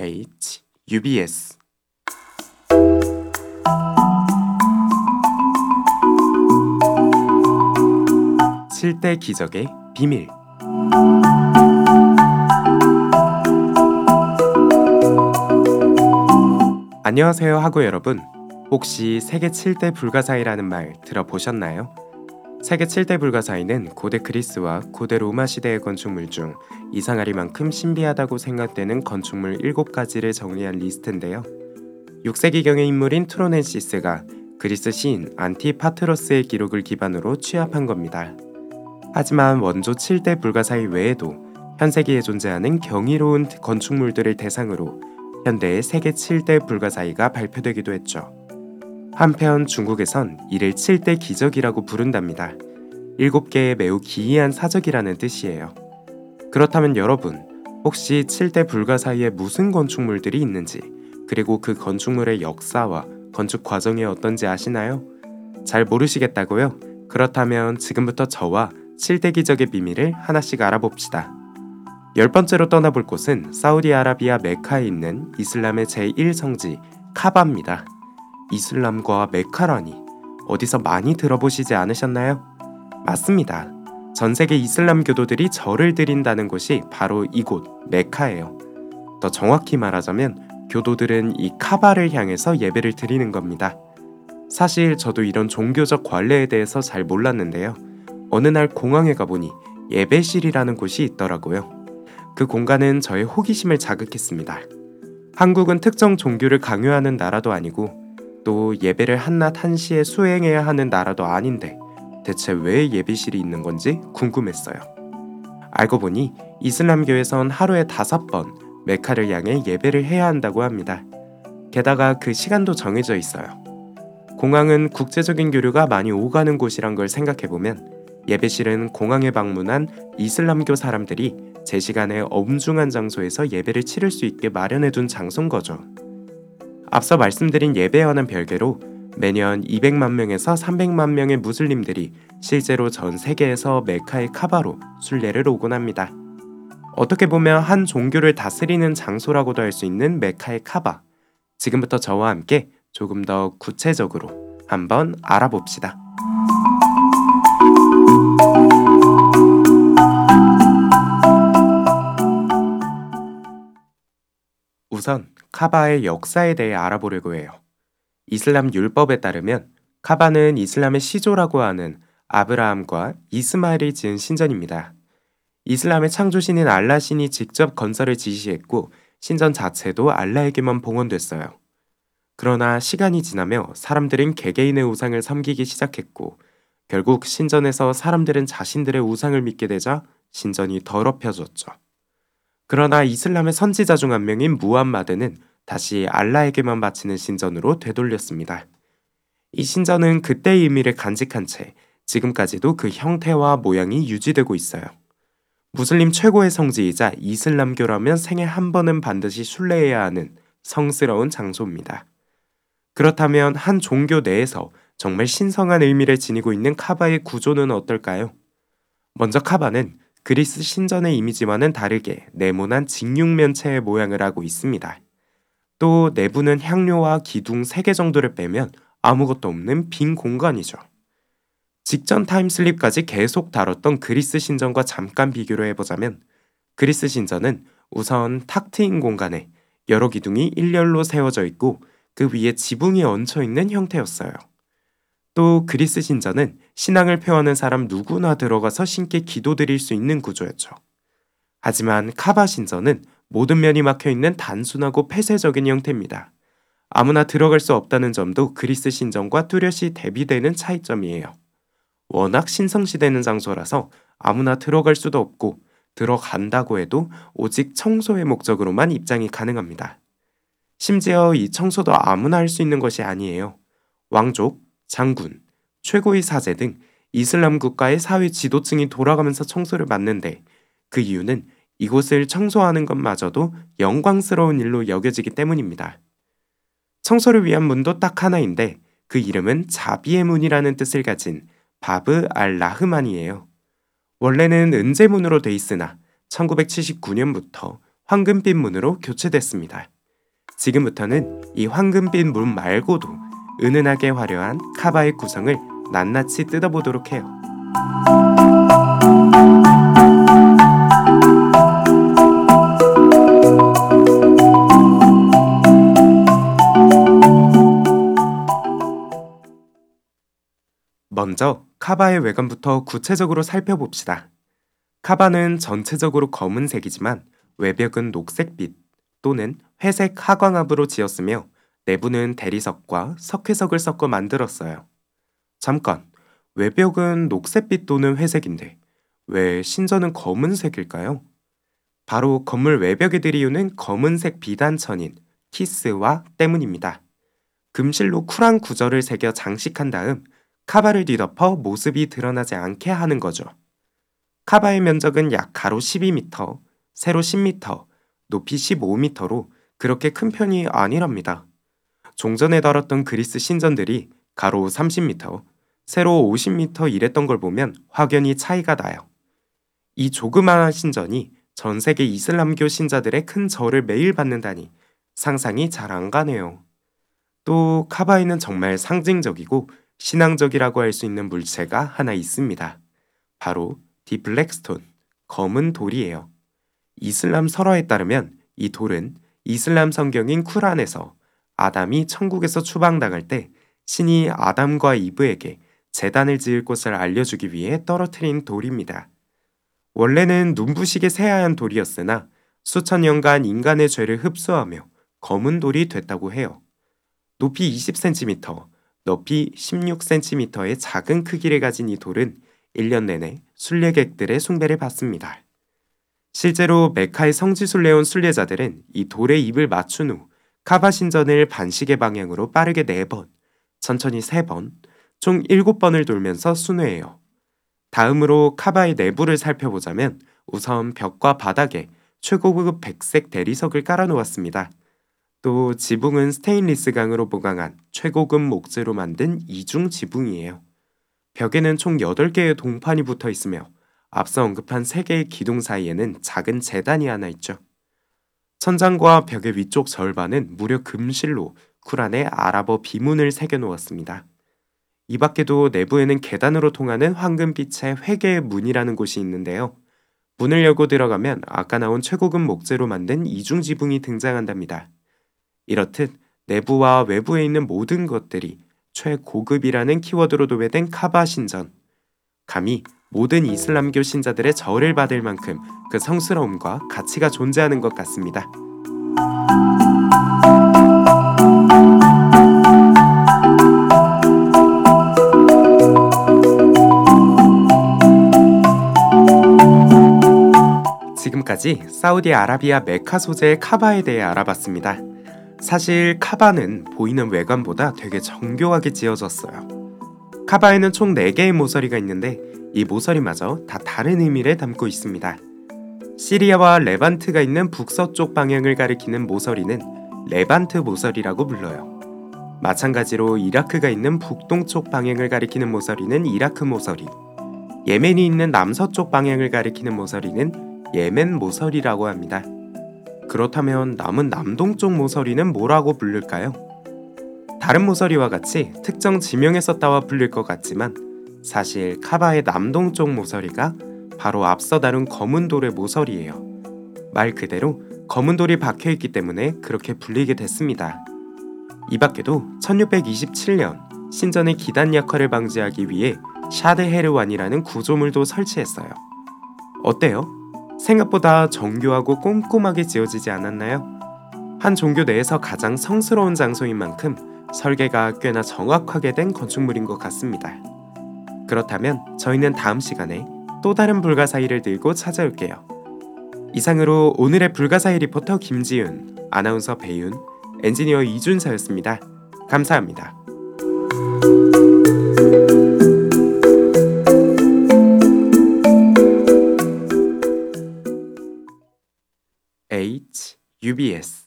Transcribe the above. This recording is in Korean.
UBS 7대 기적의 비밀. 안녕하세요 하구 여러분. 혹시 세계 7대 불가사의라는 말 들어보셨나요? 세계 7대 불가사의는 고대 그리스와 고대 로마 시대의 건축물 중 이상하리만큼 신비하다고 생각되는 건축물 7가지를 정리한 리스트인데요. 6세기경의 인물인 투로넨시스가 그리스 시인 안티파트로스의 기록을 기반으로 취합한 겁니다. 하지만 원조 7대 불가사의 외에도 현세기에 존재하는 경이로운 건축물들을 대상으로 현대의 세계 7대 불가사의가 발표되기도 했죠. 한편 중국에선 이를 7대 기적이라고 부른답니다. 7개의 매우 기이한 사적이라는 뜻이에요. 그렇다면 여러분, 혹시 7대 불가사의에 무슨 건축물들이 있는지, 그리고 그 건축물의 역사와 건축 과정이 어떤지 아시나요? 잘 모르시겠다고요? 그렇다면 지금부터 저와 7대 기적의 비밀을 하나씩 알아봅시다. 10번째로 떠나볼 곳은 사우디아라비아 메카에 있는 이슬람의 제1성지 카바입니다. 이슬람과 메카라니, 어디서 많이 들어보시지 않으셨나요? 맞습니다. 전세계 이슬람 교도들이 절을 드린다는 곳이 바로 이곳 메카예요. 더 정확히 말하자면 교도들은 이 카바를 향해서 예배를 드리는 겁니다. 사실 저도 이런 종교적 관례에 대해서 잘 몰랐는데요. 어느 날 공항에 가보니 예배실이라는 곳이 있더라고요. 그 공간은 저의 호기심을 자극했습니다. 한국은 특정 종교를 강요하는 나라도 아니고 또 예배를 한낮 한시에 수행해야 하는 나라도 아닌데 대체 왜 예배실이 있는 건지 궁금했어요. 알고 보니 이슬람교에선 하루에 5번 메카를 향해 예배를 해야 한다고 합니다. 게다가 그 시간도 정해져 있어요. 공항은 국제적인 교류가 많이 오가는 곳이란 걸 생각해보면 예배실은 공항에 방문한 이슬람교 사람들이 제 시간에 엄중한 장소에서 예배를 치를 수 있게 마련해둔 장소인 거죠. 앞서 말씀드린 예배와는 별개로 매년 200만 명에서 300만 명의 무슬림들이 실제로 전 세계에서 메카의 카바로 순례를 오곤 합니다. 어떻게 보면 한 종교를 다스리는 장소라고도 할 수 있는 메카의 카바. 지금부터 저와 함께 조금 더 구체적으로 한번 알아봅시다. 우선 카바의 역사에 대해 알아보려고 해요. 이슬람 율법에 따르면 카바는 이슬람의 시조라고 하는 아브라함과 이스마엘이 지은 신전입니다. 이슬람의 창조신인 알라 신이 직접 건설을 지시했고 신전 자체도 알라에게만 봉헌됐어요. 그러나 시간이 지나며 사람들은 개개인의 우상을 섬기기 시작했고 결국 신전에서 사람들은 자신들의 우상을 믿게 되자 신전이 더럽혀졌죠. 그러나 이슬람의 선지자 중 한 명인 무함마드는 다시 알라에게만 바치는 신전으로 되돌렸습니다. 이 신전은 그때의 의미를 간직한 채 지금까지도 그 형태와 모양이 유지되고 있어요. 무슬림 최고의 성지이자 이슬람교라면 생애 한 번은 반드시 순례해야 하는 성스러운 장소입니다. 그렇다면 한 종교 내에서 정말 신성한 의미를 지니고 있는 카바의 구조는 어떨까요? 먼저 카바는 그리스 신전의 이미지와는 다르게 네모난 직육면체의 모양을 하고 있습니다. 또 내부는 향료와 기둥 3개 정도를 빼면 아무것도 없는 빈 공간이죠. 직전 타임슬립까지 계속 다뤘던 그리스 신전과 잠깐 비교를 해보자면 그리스 신전은 우선 탁 트인 공간에 여러 기둥이 일렬로 세워져 있고 그 위에 지붕이 얹혀있는 형태였어요. 또 그리스 신전은 신앙을 표하는 사람 누구나 들어가서 신께 기도드릴 수 있는 구조였죠. 하지만 카바 신전은 모든 면이 막혀있는 단순하고 폐쇄적인 형태입니다. 아무나 들어갈 수 없다는 점도 그리스 신전과 뚜렷이 대비되는 차이점이에요. 워낙 신성시되는 장소라서 아무나 들어갈 수도 없고 들어간다고 해도 오직 청소의 목적으로만 입장이 가능합니다. 심지어 이 청소도 아무나 할 수 있는 것이 아니에요. 왕족, 장군, 최고의 사제 등 이슬람 국가의 사회 지도층이 돌아가면서 청소를 맡는데 그 이유는 이곳을 청소하는 것마저도 영광스러운 일로 여겨지기 때문입니다. 청소를 위한 문도 딱 하나인데 그 이름은 자비의 문이라는 뜻을 가진 바브 알-라흐만이에요. 원래는 은제문으로 돼 있으나 1979년부터 황금빛 문으로 교체됐습니다. 지금부터는 이 황금빛 문 말고도 은은하게 화려한 카바의 구성을 낱낱이 뜯어보도록 해요. 먼저 카바의 외관부터 구체적으로 살펴봅시다. 카바는 전체적으로 검은색이지만 외벽은 녹색빛 또는 회색 하광합으로 지었으며 내부는 대리석과 석회석을 섞어 만들었어요. 잠깐, 외벽은 녹색빛 또는 회색인데 왜 신전은 검은색일까요? 바로 건물 외벽에 들이우는 검은색 비단천인 키스와 때문입니다. 금실로 쿨한 구절을 새겨 장식한 다음 카바를 뒤덮어 모습이 드러나지 않게 하는 거죠. 카바의 면적은 약 가로 12m, 세로 10m, 높이 15m로 그렇게 큰 편이 아니랍니다. 종전에 다뤘던 그리스 신전들이 가로 30m, 세로 50m 이랬던 걸 보면 확연히 차이가 나요. 이 조그마한 신전이 전 세계 이슬람교 신자들의 큰 절을 매일 받는다니 상상이 잘 안 가네요. 또 카바에는 정말 상징적이고 신앙적이라고 할 수 있는 물체가 하나 있습니다. 바로 디 블랙스톤, 검은 돌이에요. 이슬람 설화에 따르면 이 돌은 이슬람 성경인 쿠란에서 아담이 천국에서 추방당할 때 신이 아담과 이브에게 제단을 지을 곳을 알려주기 위해 떨어뜨린 돌입니다. 원래는 눈부시게 새하얀 돌이었으나 수천 년간 인간의 죄를 흡수하며 검은 돌이 됐다고 해요. 높이 20cm, 높이 16cm의 작은 크기를 가진 이 돌은 1년 내내 순례객들의 숭배를 받습니다. 실제로 메카의 성지순례 온 순례자들은 이 돌에 입을 맞춘 후 카바 신전을 반시계 방향으로 빠르게 4번, 천천히 3번, 총 7번을 돌면서 순회해요. 다음으로 카바의 내부를 살펴보자면 우선 벽과 바닥에 최고급 백색 대리석을 깔아놓았습니다. 또 지붕은 스테인리스 강으로 보강한 최고급 목재로 만든 이중 지붕이에요. 벽에는 총 8개의 동판이 붙어 있으며 앞서 언급한 3개의 기둥 사이에는 작은 제단이 하나 있죠. 천장과 벽의 위쪽 절반은 무려 금실로 쿠란의 아랍어 비문을 새겨놓았습니다. 이 밖에도 내부에는 계단으로 통하는 황금빛의 회개의 문이라는 곳이 있는데요. 문을 열고 들어가면 아까 나온 최고급 목재로 만든 이중 지붕이 등장한답니다. 이렇듯 내부와 외부에 있는 모든 것들이 최고급이라는 키워드로 도배된 카바 신전. 감히 모든 이슬람교 신자들의 절을 받을 만큼 그 성스러움과 가치가 존재하는 것 같습니다. 지금까지 사우디아라비아 메카 소재의 카바에 대해 알아봤습니다. 사실 카바는 보이는 외관보다 되게 정교하게 지어졌어요. 카바에는 총 4개의 모서리가 있는데 이 모서리마저 다 다른 의미를 담고 있습니다. 시리아와 레반트가 있는 북서쪽 방향을 가리키는 모서리는 레반트 모서리라고 불러요. 마찬가지로 이라크가 있는 북동쪽 방향을 가리키는 모서리는 이라크 모서리, 예멘이 있는 남서쪽 방향을 가리키는 모서리는 예멘 모서리라고 합니다. 그렇다면 남은 남동쪽 모서리는 뭐라고 부를까요? 다른 모서리와 같이 특정 지명에서 따와 불릴 것 같지만 사실 카바의 남동쪽 모서리가 바로 앞서 다룬 검은 돌의 모서리예요. 말 그대로 검은 돌이 박혀있기 때문에 그렇게 불리게 됐습니다. 이 밖에도 1627년 신전의 기단 약화를 방지하기 위해 샤드헤르완이라는 구조물도 설치했어요. 어때요? 생각보다 정교하고 꼼꼼하게 지어지지 않았나요? 한 종교 내에서 가장 성스러운 장소인 만큼 설계가 꽤나 정확하게 된 건축물인 것 같습니다. 그렇다면 저희는 다음 시간에 또 다른 불가사의를 들고 찾아올게요. 이상으로 오늘의 불가사의 리포터 김지윤, 아나운서 배윤, 엔지니어 이준서였습니다. 감사합니다. UBS